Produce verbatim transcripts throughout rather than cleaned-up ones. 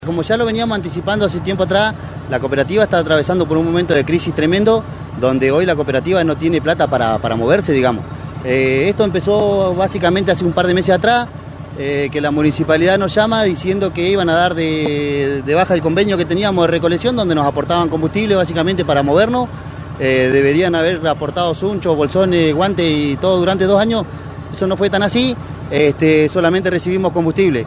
Como ya lo veníamos anticipando hace tiempo atrás, la cooperativa está atravesando por un momento de crisis tremendo, donde hoy la cooperativa no tiene plata para, para moverse, digamos. Eh, esto empezó básicamente hace un par de meses atrás, eh, que la municipalidad nos llama diciendo que iban a dar de, de baja el convenio que teníamos de recolección, donde nos aportaban combustible básicamente para movernos. Eh, deberían haber aportado sunchos, bolsones, guantes y todo durante dos años. Eso no fue tan así, este, solamente recibimos combustible.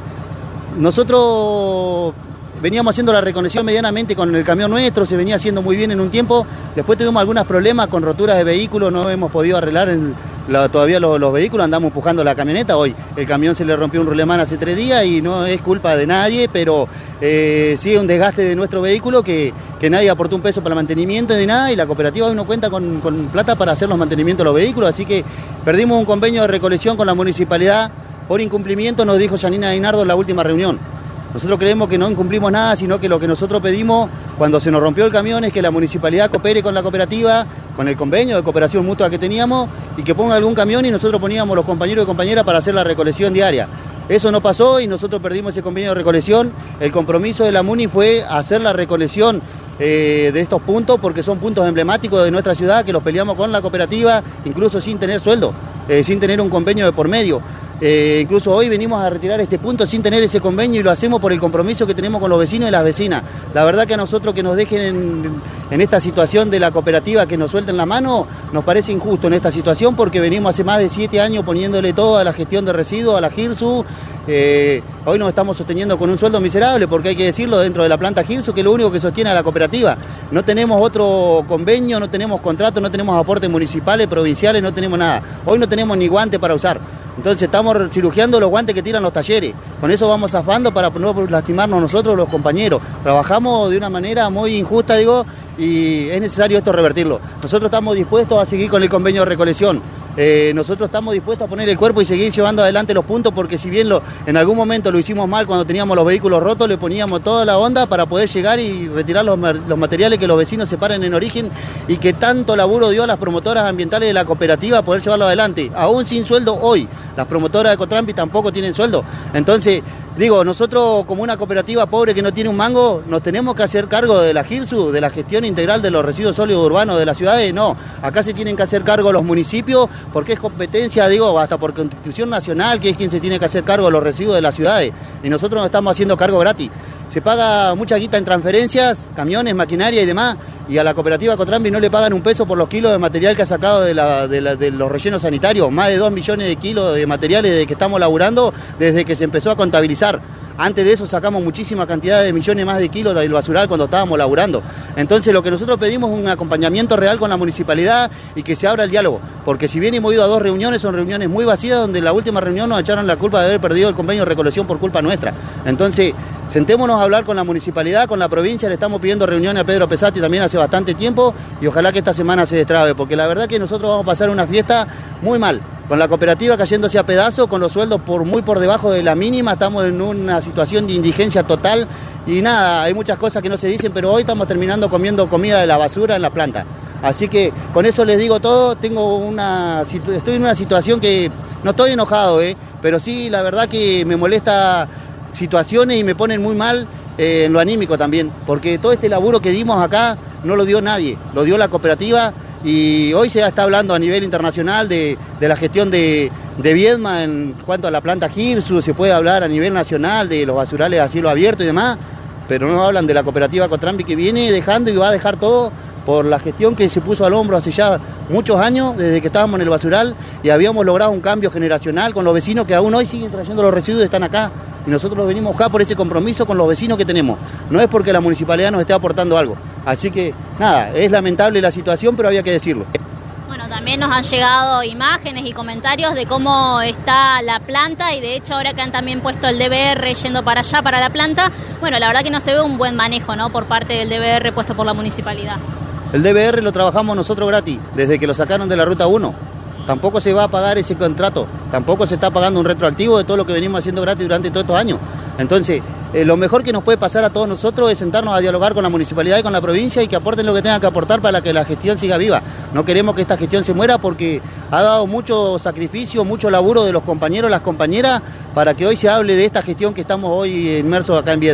Nosotros veníamos haciendo la reconexión medianamente con el camión nuestro, se venía haciendo muy bien en un tiempo, después tuvimos algunos problemas con roturas de vehículos, no hemos podido arreglar el, la, todavía los, los vehículos, andamos empujando la camioneta, hoy el camión se le rompió un rulemán hace tres días y no es culpa de nadie, pero eh, sí es un desgaste de nuestro vehículo que, que nadie aportó un peso para el mantenimiento ni nada, y la cooperativa hoy no cuenta con, con plata para hacer los mantenimientos de los vehículos, así que perdimos un convenio de recolección con la municipalidad por incumplimiento, nos dijo Janina Dinardo en la última reunión. Nosotros creemos que no incumplimos nada, sino que lo que nosotros pedimos cuando se nos rompió el camión es que la municipalidad coopere con la cooperativa, con el convenio de cooperación mutua que teníamos, y que ponga algún camión y nosotros poníamos los compañeros y compañeras para hacer la recolección diaria. Eso no pasó y nosotros perdimos ese convenio de recolección. El compromiso de la MUNI fue hacer la recolección eh, de estos puntos, porque son puntos emblemáticos de nuestra ciudad, que los peleamos con la cooperativa, incluso sin tener sueldo, eh, sin tener un convenio de por medio. Eh, incluso hoy venimos a retirar este punto sin tener ese convenio y lo hacemos por el compromiso que tenemos con los vecinos y las vecinas. La verdad que a nosotros que nos dejen en, en esta situación de la cooperativa, que nos suelten la mano, nos parece injusto en esta situación, porque venimos hace más de siete años poniéndole toda la gestión de residuos a la GIRSU. Eh, hoy nos estamos sosteniendo con un sueldo miserable, porque hay que decirlo, dentro de la planta GIRSU, que es lo único que sostiene a la cooperativa. No tenemos otro convenio, no tenemos contrato, no tenemos aportes municipales, provinciales, no tenemos nada. Hoy no tenemos ni guante para usar. Entonces estamos cirugiando los guantes que tiran los talleres. Con eso vamos zafando para no lastimarnos nosotros los compañeros. Trabajamos de una manera muy injusta, digo, y es necesario esto revertirlo. Nosotros estamos dispuestos a seguir con el convenio de recolección. Eh, nosotros estamos dispuestos a poner el cuerpo y seguir llevando adelante los puntos, porque si bien lo, en algún momento lo hicimos mal cuando teníamos los vehículos rotos, le poníamos toda la onda para poder llegar y retirar los, los materiales que los vecinos separen en origen, y que tanto laburo dio a las promotoras ambientales de la cooperativa poder llevarlo adelante, aún sin sueldo hoy. Las promotoras de Ecotrampi tampoco tienen sueldo. Entonces, digo, nosotros como una cooperativa pobre que no tiene un mango, nos tenemos que hacer cargo de la GIRSU, de la gestión integral de los residuos sólidos urbanos de las ciudades. No, acá se tienen que hacer cargo los municipios, porque es competencia, digo, hasta por Constitución Nacional, que es quien se tiene que hacer cargo de los residuos de las ciudades, y nosotros nos estamos haciendo cargo gratis. Se paga mucha guita en transferencias, camiones, maquinaria y demás, y a la cooperativa Ecotrampi no le pagan un peso por los kilos de material que ha sacado de, la, de, la, de los rellenos sanitarios. Más de dos millones de kilos de materiales desde que estamos laburando, desde que se empezó a contabilizar. Antes de eso sacamos muchísima cantidad de millones más de kilos del basural cuando estábamos laburando. Entonces lo que nosotros pedimos es un acompañamiento real con la municipalidad y que se abra el diálogo. Porque si bien hemos ido a dos reuniones, son reuniones muy vacías, donde en la última reunión nos echaron la culpa de haber perdido el convenio de recolección por culpa nuestra. Entonces, sentémonos a hablar con la municipalidad, con la provincia. Le estamos pidiendo reuniones a Pedro Pesati también hace bastante tiempo, y ojalá que esta semana se destrabe, porque la verdad que nosotros vamos a pasar una fiesta muy mal, con la cooperativa cayéndose a pedazos, con los sueldos por muy por debajo de la mínima. Estamos en una situación de indigencia total y nada, hay muchas cosas que no se dicen, pero hoy estamos terminando comiendo comida de la basura en la planta. Así que con eso les digo todo. Tengo una, estoy en una situación que no estoy enojado, ¿eh? Pero sí, la verdad que me molesta situaciones y me ponen muy mal eh, en lo anímico también, porque todo este laburo que dimos acá no lo dio nadie, lo dio la cooperativa. Y hoy se está hablando a nivel internacional de, de la gestión de, de Viedma en cuanto a la planta GIRSU, se puede hablar a nivel nacional de los basurales a cielo abierto y demás, pero no hablan de la cooperativa Ecotrampi, que viene dejando y va a dejar todo por la gestión que se puso al hombro hace ya muchos años, desde que estábamos en el basural, y habíamos logrado un cambio generacional con los vecinos que aún hoy siguen trayendo los residuos y están acá. Y nosotros los venimos acá por ese compromiso con los vecinos que tenemos. No es porque la municipalidad nos esté aportando algo. Así que, nada, es lamentable la situación, pero había que decirlo. Bueno, también nos han llegado imágenes y comentarios de cómo está la planta, y de hecho ahora que han también puesto el D B R yendo para allá, para la planta, bueno, la verdad que no se ve un buen manejo, ¿no?, por parte del D B R puesto por la municipalidad. El D B R lo trabajamos nosotros gratis, desde que lo sacaron de la ruta uno. Tampoco se va a pagar ese contrato, tampoco se está pagando un retroactivo de todo lo que venimos haciendo gratis durante todos estos años. Entonces, eh, lo mejor que nos puede pasar a todos nosotros es sentarnos a dialogar con la municipalidad y con la provincia, y que aporten lo que tengan que aportar para que la gestión siga viva. No queremos que esta gestión se muera, porque ha dado mucho sacrificio, mucho laburo de los compañeros, las compañeras, para que hoy se hable de esta gestión que estamos hoy inmersos acá en Viedma.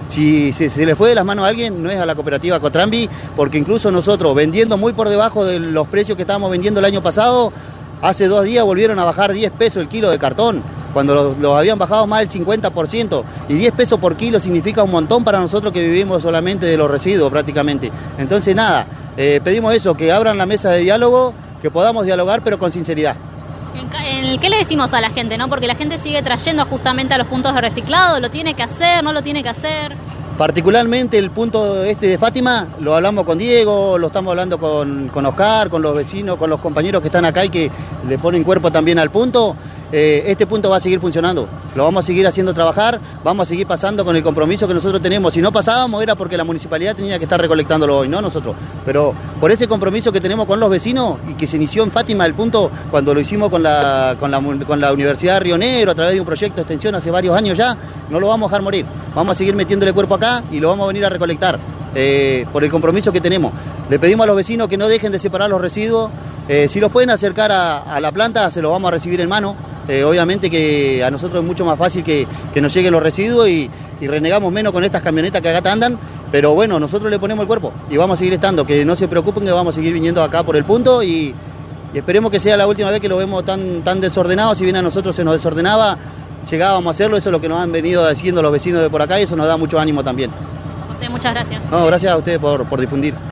Si, si se le fue de las manos a alguien, no es a la cooperativa Cotrambi, porque incluso nosotros, vendiendo muy por debajo de los precios que estábamos vendiendo el año pasado, hace dos días volvieron a bajar diez pesos el kilo de cartón, cuando los, los habían bajado más del cincuenta por ciento, y diez pesos por kilo significa un montón para nosotros que vivimos solamente de los residuos prácticamente. Entonces nada, eh, pedimos eso, que abran la mesa de diálogo, que podamos dialogar pero con sinceridad. ¿En qué le decimos a la gente, no? Porque la gente sigue trayendo justamente a los puntos de reciclado, ¿lo tiene que hacer, no lo tiene que hacer? Particularmente el punto este de Fátima, lo hablamos con Diego, lo estamos hablando con, con Oscar, con los vecinos, con los compañeros que están acá y que le ponen cuerpo también al punto. Eh, este punto va a seguir funcionando, lo vamos a seguir haciendo trabajar, vamos a seguir pasando con el compromiso que nosotros tenemos. Si no pasábamos era porque la municipalidad tenía que estar recolectándolo hoy, no nosotros. Pero por ese compromiso que tenemos con los vecinos y que se inició en Fátima el punto cuando lo hicimos con la, con la, con la Universidad de Río Negro a través de un proyecto de extensión hace varios años ya, no lo vamos a dejar morir. Vamos a seguir metiéndole cuerpo acá y lo vamos a venir a recolectar eh, por el compromiso que tenemos. Le pedimos a los vecinos que no dejen de separar los residuos. Eh, si los pueden acercar a, a la planta, se los vamos a recibir en mano. Eh, obviamente que a nosotros es mucho más fácil que, que nos lleguen los residuos y, y renegamos menos con estas camionetas que acá andan, pero bueno, nosotros le ponemos el cuerpo y vamos a seguir estando, que no se preocupen que vamos a seguir viniendo acá por el punto y, y esperemos que sea la última vez que lo vemos tan, tan desordenado. Si bien a nosotros se nos desordenaba, llegábamos a hacerlo, eso es lo que nos han venido diciendo los vecinos de por acá y eso nos da mucho ánimo también. José, muchas gracias. No, gracias a ustedes por, por difundir.